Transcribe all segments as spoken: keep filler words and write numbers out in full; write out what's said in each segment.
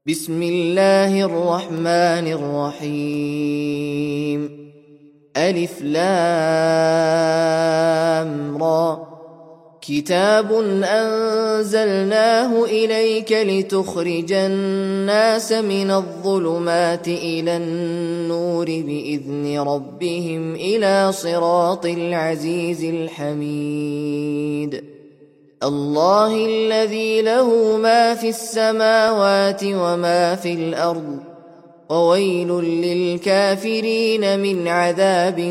بسم الله الرحمن الرحيم. ألف لام را. كتاب أنزلناه إليك لتخرج الناس من الظلمات إلى النور بإذن ربهم إلى صراط العزيز الحميد. الله الذي له ما في السماوات وما في الأرض، وويل للكافرين من عذاب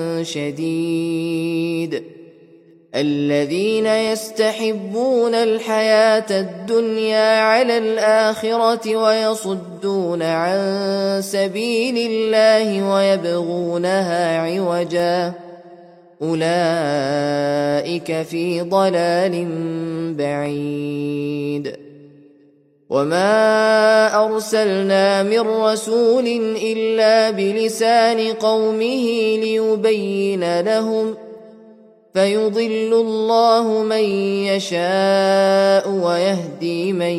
شديد. الذين يستحبون الحياة الدنيا على الآخرة ويصدون عن سبيل الله ويبغونها عوجا، أولئك في ضلال بعيد. وما أرسلنا من رسول إلا بلسان قومه ليبين لهم، فيضل الله من يشاء ويهدي من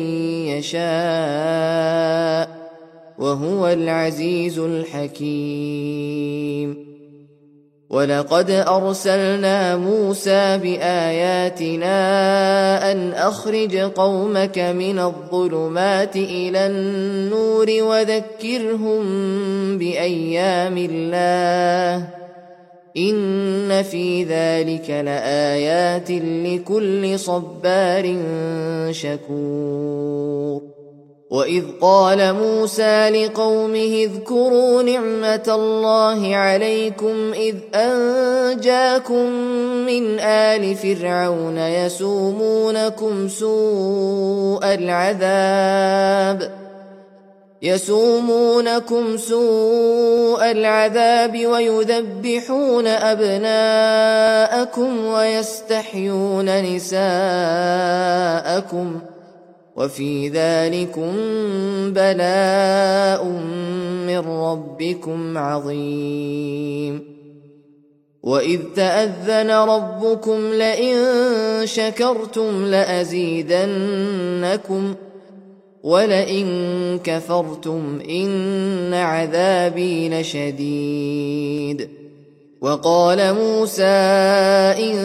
يشاء، وهو العزيز الحكيم. ولقد أرسلنا موسى بآياتنا أن أخرج قومك من الظلمات إلى النور وذكرهم بأيام الله، إن في ذلك لآيات لكل صبار شكور. وإذ قال موسى لقومه اذكروا نعمة الله عليكم إذ أنجاكم من آل فرعون يسومونكم سوء العذاب يسومونكم سوء العذاب ويذبحون أبناءكم ويستحيون نساءكم، وفي ذلكم بلاء من ربكم عظيم. وإذ تأذن ربكم لئن شكرتم لأزيدنكم ولئن كفرتم إن عذابي لشديد. وقال موسى إن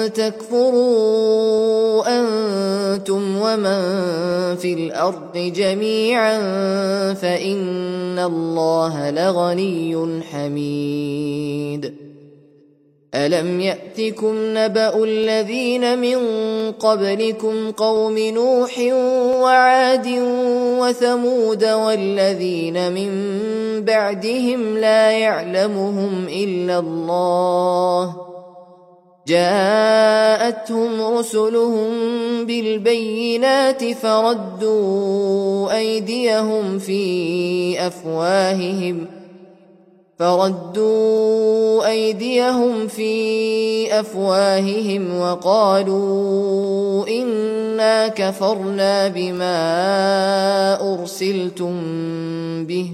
تكفروا أنتم ومن في الأرض جميعا فإن الله لغني حميد. ألم يأتكم نبأ الذين من قبلكم قوم نوح وعاد وثمود والذين من بعدهم لا يعلمهم إلا الله، جاءتهم رسلهم بالبينات فردوا أيديهم في أفواههم فردوا أيديهم في أفواههم وقالوا إنا كفرنا بما أرسلتم به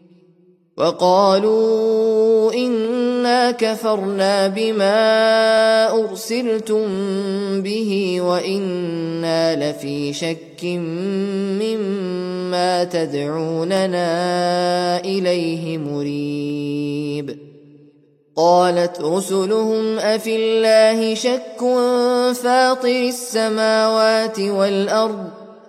وقالوا إنا كفرنا بما أرسلتم به وإنا لفي شك مما تدعوننا إليه مريب. قالت رسلهم أفي الله شك فاطر السماوات والأرض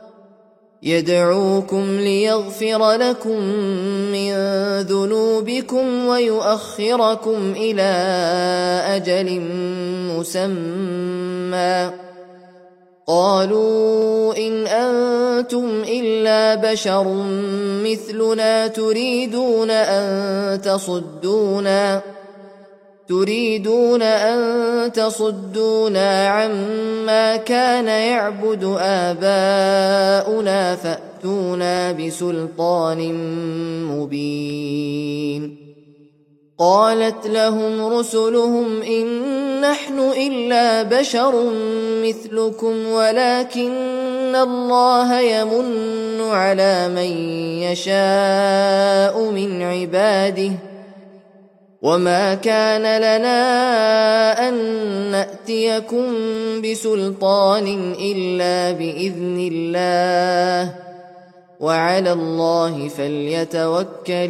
يدعوكم ليغفر لكم من ذنوبكم ويؤخركم إلى أجل مسمى، قالوا إن أنتم إلا بشر مثلنا تريدون أن تصدونا تريدون أن تصدونا عما كان يعبد آباؤنا فأتونا بسلطان مبين. قالت لهم رسلهم إن نحن إلا بشر مثلكم ولكن الله يمن على من يشاء من عباده، وما كان لنا أن نأتيكم بسلطان إلا بإذن الله، وعلى الله فليتوكل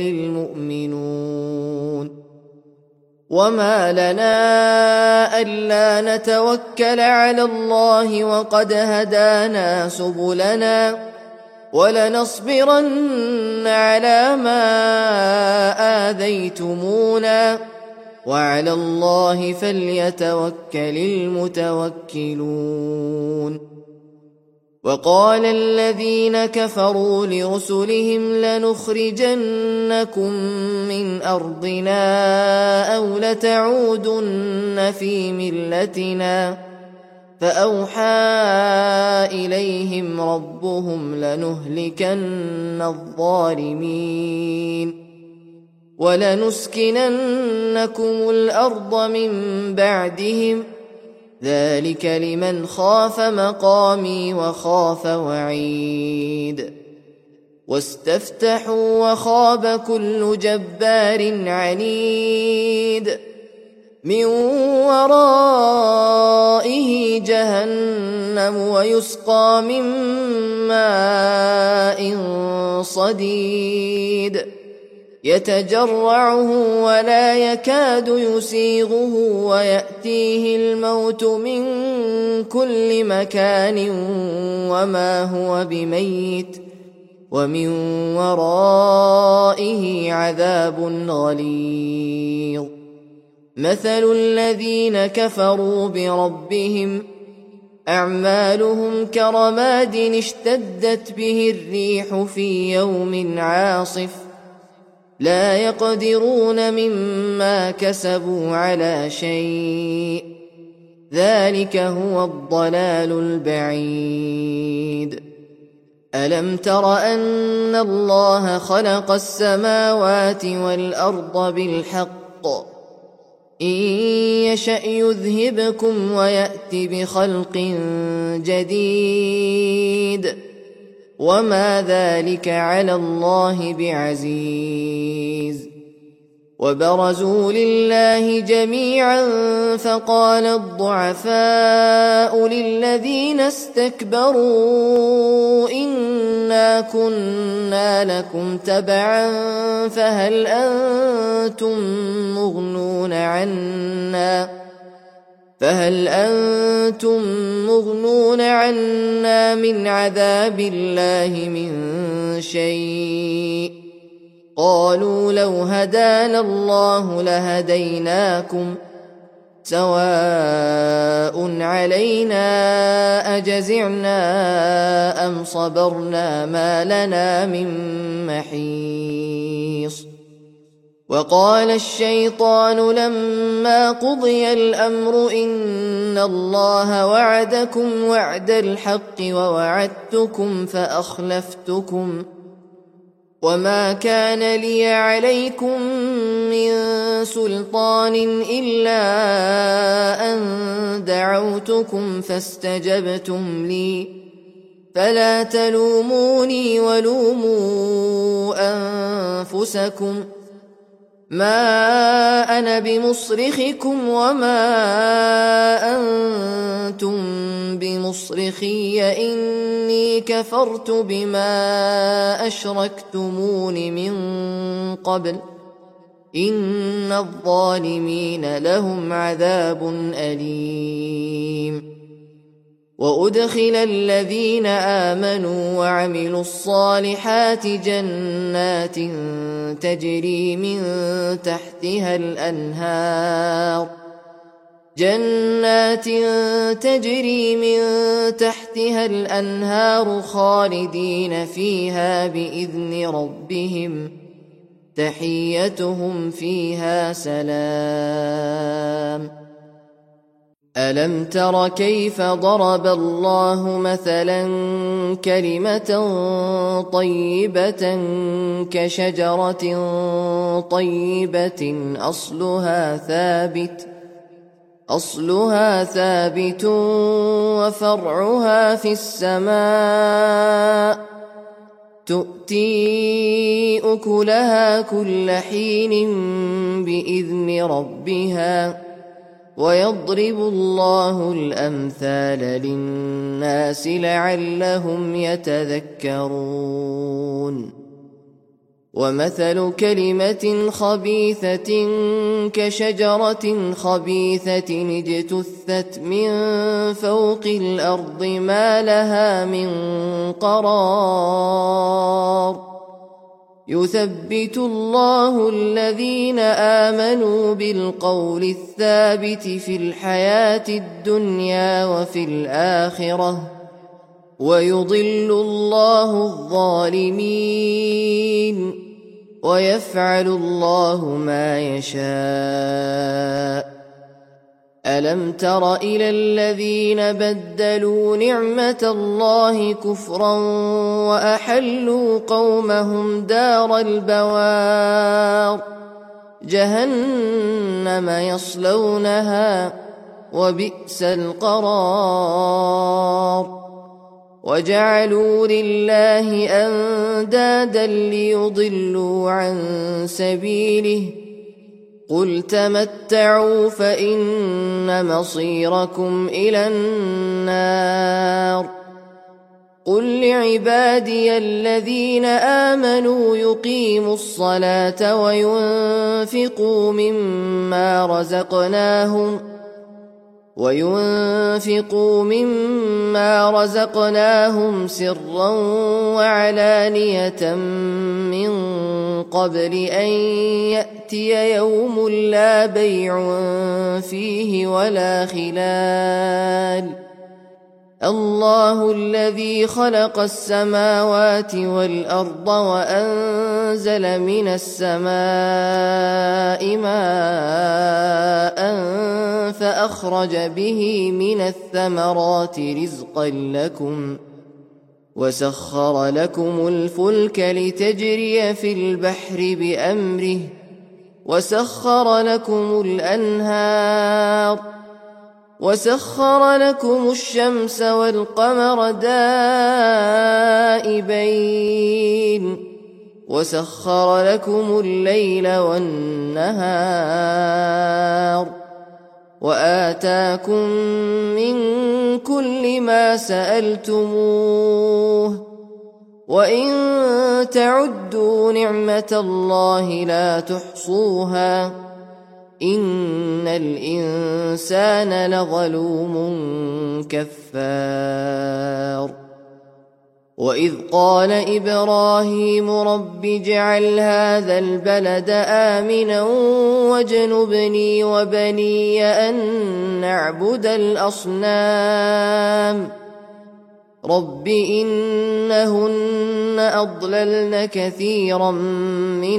المؤمنون وما لنا ألا نتوكل على الله وقد هدانا سبلنا ولنصبرن على ما آذيتمونا وعلى الله فليتوكل المتوكلون وقال الذين كفروا لرسلهم لنخرجنكم من أرضنا أو لتعودن في ملتنا فأوحى إليهم ربهم لنهلكن الظالمين ولنسكننكم الأرض من بعدهم ذلك لمن خاف مقامي وخاف وعيد واستفتحوا وخاب كل جبار عنيد من ورائه جهنم ويسقى من ماء صديد يتجرعه ولا يكاد يسيغه ويأتيه الموت من كل مكان وما هو بميت ومن ورائه عذاب غليظ مثل الذين كفروا بربهم أعمالهم كرماد اشتدت به الريح في يوم عاصف لا يقدرون مما كسبوا على شيء ذلك هو الضلال البعيد ألم تر أن الله خلق السماوات والأرض بالحق إن يشأ يذهبكم ويأت بخلق جديد وما ذلك على الله بعزيز وبرزوا لله جميعا فقال الضعفاء للذين استكبروا إنا كنا لكم تبعا فهل أنتم مغنون عنا فهل أنتم مغنون عنا من عذاب الله من شيء قالوا لو هدانا الله لهديناكم سواء علينا أجزعنا أم صبرنا ما لنا من محيص وقال الشيطان لما قضي الأمر إن الله وعدكم وعد الحق ووعدتكم فأخلفتكم وما كان لي عليكم من سلطان إلا أن دعوتكم فاستجبتم لي فلا تلوموني ولوموا أنفسكم ما أنا بمصرخكم وما أنتم بمصرخي إني كفرت بما أشركتمون من قبل إن الظالمين لهم عذاب أليم وأدخل الذين آمنوا وعملوا الصالحات جنات تجري من تحتها الأنهار جنات تجري من تحتها الأنهار خالدين فيها بإذن ربهم تحيتهم فيها سلام ألم تر كيف ضرب الله مثلا كلمة طيبة كشجرة طيبة أصلها ثابت أصلها ثابت وفرعها في السماء تؤتي أكلها كل حين بإذن ربها ويضرب الله الأمثال للناس لعلهم يتذكرون ومثل كلمة خبيثة كشجرة خبيثة اجتثت من فوق الأرض ما لها من قرار يثبت الله الذين آمنوا بالقول الثابت في الحياة الدنيا وفي الآخرة ويضل الله الظالمين ويفعل الله ما يشاء ألم تر إلى الذين بدلوا نعمة الله كفرا وأحلوا قومهم دار البوار جهنم يصلونها وبئس القرار وجعلوا لله أندادا ليضلوا عن سبيله قل تمتعوا فإن مصيركم إلى النار قل لعبادي الذين آمنوا يقيموا الصلاة وينفقوا مما رزقناهم وينفقوا مما رزقناهم سرا وعلانية من قبل أن يأتي يوم لا بيع فيه ولا خلال الله الذي خلق السماوات والأرض وأنزل من السماء ماء فأخرج به من الثمرات رزقا لكم وسخر لكم الفلك لتجري في البحر بأمره وسخر لكم الأنهار وسخر لكم الشمس والقمر دائبين وسخر لكم الليل والنهار وآتاكم من كل ما سألتموه وإن تعدوا نعمة الله لا تحصوها إن الإنسان لظلوم كفار وإذ قال إبراهيم رب اجعل هذا البلد آمنا واجنبني وبني أن نعبد الأصنام رب إنهن أضللن كثيرا من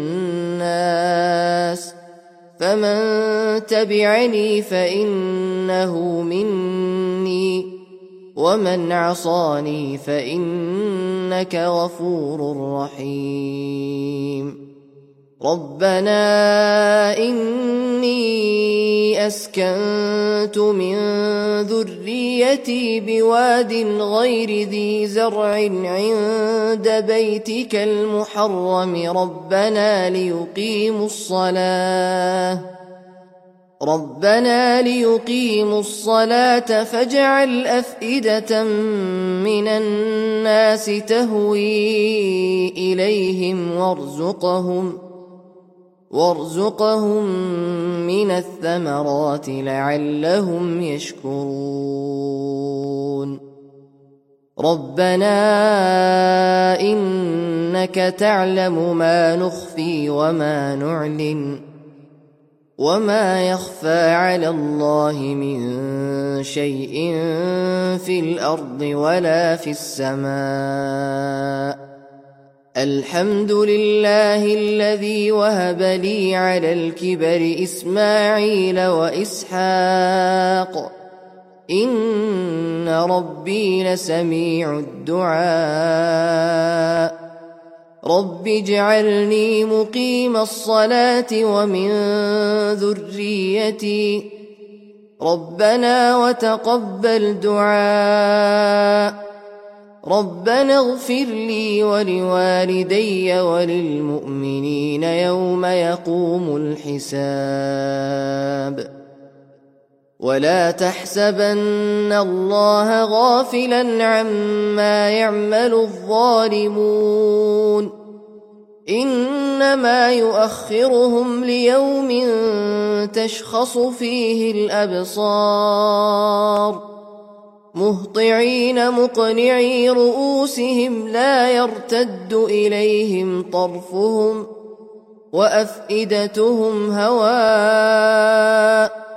الناس فمن تبعني فإنه مني ومن عصاني فإنك غفور رحيم ربنا إني أسكنت من ذريتي بواد غير ذي زرع عند بيتك المحرم ربنا ليقيموا الصلاة ربنا ليقيموا الصلاة فاجعل أفئدة من الناس تهوي إليهم وارزقهم وارزقهم من الثمرات لعلهم يشكرون ربنا إنك تعلم ما نخفي وما نعلن وما يخفى على الله من شيء في الأرض ولا في السماء الحمد لله الذي وهب لي على الكبر إسماعيل وإسحاق إن ربي لسميع الدعاء رب اجعلني مقيم الصلاة ومن ذريتي ربنا وتقبل دعاء ربنا اغفر لي ولوالدي وللمؤمنين يوم يقوم الحساب ولا تحسبن الله غافلا عما يعمل الظالمون إنما يؤخرهم ليوم تشخص فيه الأبصار مهطعين مقنعي رؤوسهم لا يرتد إليهم طرفهم وأفئدتهم هواء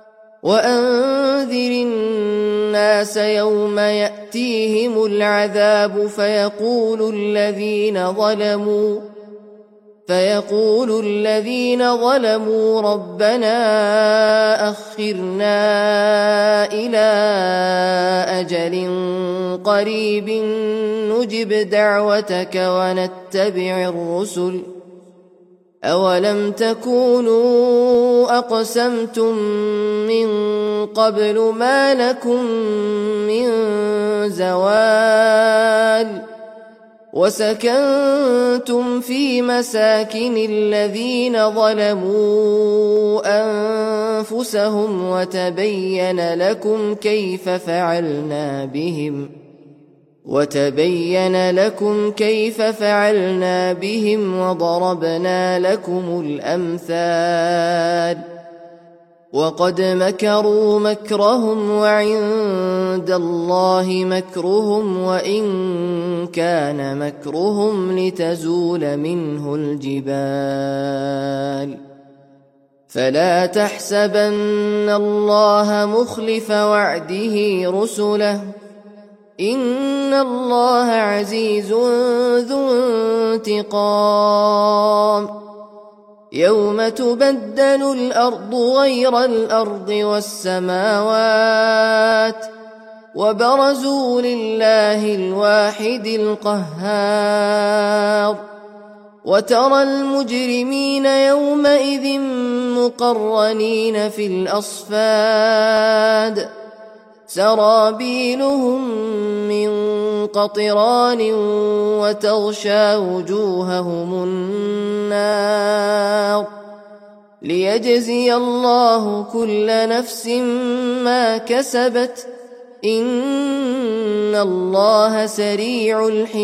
وأنذر الناس يوم يأتيهم العذاب فيقول الذين ظلموا فيقول الذين ظلموا ربنا أخرنا إلى أجل قريب نجب دعوتك ونتبع الرسل أولم تكونوا أقسمتم من قبل ما لكم من زوال وسكنتم في مساكن الذين ظلموا أنفسهم وتبين لكم كيف فعلنا بهم وتبين لكم كيف فعلنا بهم وضربنا لكم الأمثال وقد مكروا مكرهم وعند الله مكرهم وإن كان مكرهم لتزول منه الجبال فلا تحسبن الله مخلف وعده رسله إن الله عزيز ذو انتقام يوم تبدل الأرض غير الأرض والسماوات وبرزوا لله الواحد القهار وترى المجرمين يومئذ مقرنين في الأصفاد سرابيلهم من قطران وتغشى وجوههم النار ليجزي الله كل نفس ما كسبت إن الله سريع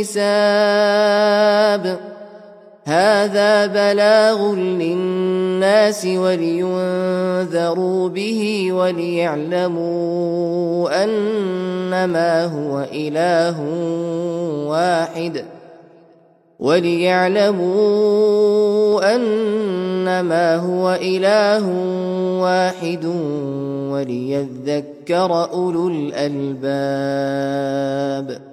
الحساب هذا بلاغ للناس ولينذروا به وليعلموا أنما هو إله واحد وليعلموا أنما هو إله واحد وليذكر أولو الألباب